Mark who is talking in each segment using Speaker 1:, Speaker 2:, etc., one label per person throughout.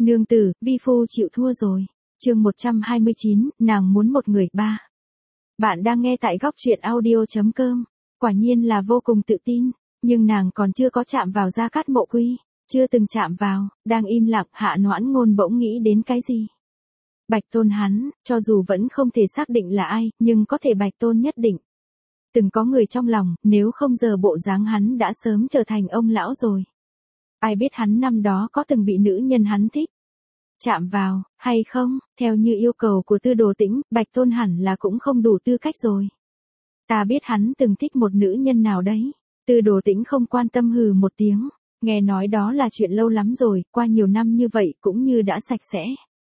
Speaker 1: Nương tử, vi phu chịu thua rồi. Chương 129, nàng muốn một người ba. Bạn đang nghe tại góc truyện audio.com. Quả nhiên là vô cùng tự tin, nhưng nàng còn chưa có chạm vào Gia Cát Mộ Quy, chưa từng chạm vào, đang im lặng. Hạ Noãn Ngôn bỗng nghĩ đến cái gì. Bạch Tôn hắn, cho dù vẫn không thể xác định là ai, nhưng có thể Bạch Tôn nhất định. Từng có người trong lòng, nếu không giờ bộ dáng hắn đã sớm trở thành ông lão rồi. Ai biết hắn năm đó có từng bị nữ nhân hắn thích. Chạm vào, hay không, theo như yêu cầu của Tư Đồ Tĩnh, Bạch Tôn hẳn là cũng không đủ tư cách rồi. Ta biết hắn từng thích một nữ nhân nào đấy. Tư Đồ Tĩnh không quan tâm hừ một tiếng, nghe nói đó là chuyện lâu lắm rồi, qua nhiều năm như vậy cũng như đã sạch sẽ.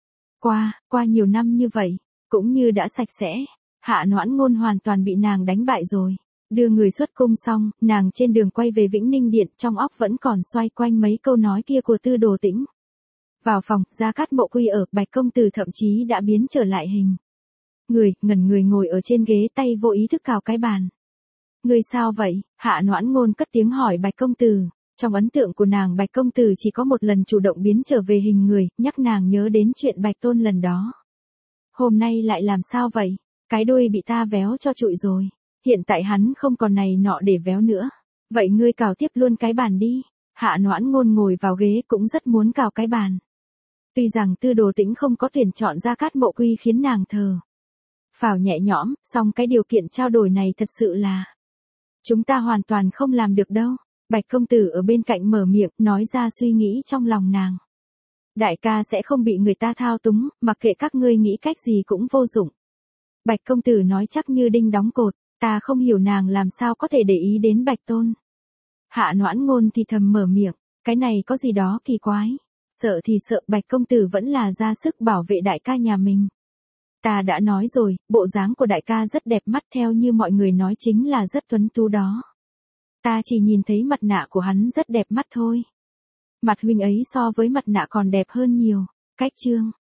Speaker 1: Qua nhiều năm như vậy, cũng như đã sạch sẽ. Hạ Noãn Ngôn hoàn toàn bị nàng đánh bại rồi. Đưa người xuất cung xong, nàng trên đường quay về Vĩnh Ninh Điện, trong óc vẫn còn xoay quanh mấy câu nói kia của Tư Đồ Tĩnh. Vào phòng, Gia Cát Mộ Quy ở, Bạch công tử thậm chí đã biến trở lại hình ngẩn người ngồi ở trên ghế, tay vô ý thức cào cái bàn. Người sao vậy? Hạ Noãn Ngôn cất tiếng hỏi Bạch công tử. Trong ấn tượng của nàng, Bạch công tử chỉ có một lần chủ động biến trở về hình người, nhắc nàng nhớ đến chuyện Bạch Tôn lần đó. Hôm nay lại làm sao vậy? Cái đuôi bị ta véo cho trụi rồi. Hiện tại hắn không còn này nọ để véo nữa. Vậy ngươi cào tiếp luôn cái bàn đi. Hạ Noãn Ngôn ngồi vào ghế cũng rất muốn cào cái bàn. Tuy rằng Tư Đồ Tĩnh không có tuyển chọn Gia Cát Mộ Quy khiến nàng thờ phào nhẹ nhõm, song cái điều kiện trao đổi này thật sự là chúng ta hoàn toàn không làm được đâu. Bạch công tử ở bên cạnh mở miệng, nói ra suy nghĩ trong lòng nàng. Đại ca sẽ không bị người ta thao túng, mặc kệ các ngươi nghĩ cách gì cũng vô dụng. Bạch công tử nói chắc như đinh đóng cột, ta không hiểu nàng làm sao có thể để ý đến Bạch Tôn. Hạ Noãn Ngôn thì thầm mở miệng, cái này có gì đó kỳ quái. Sợ thì sợ, Bạch công tử vẫn là ra sức bảo vệ đại ca nhà mình. Ta đã nói rồi, bộ dáng của đại ca rất đẹp mắt, theo như mọi người nói chính là rất tuấn tú đó. Ta chỉ nhìn thấy mặt nạ của hắn rất đẹp mắt thôi. Mặt huynh ấy so với mặt nạ còn đẹp hơn nhiều. Cách chương,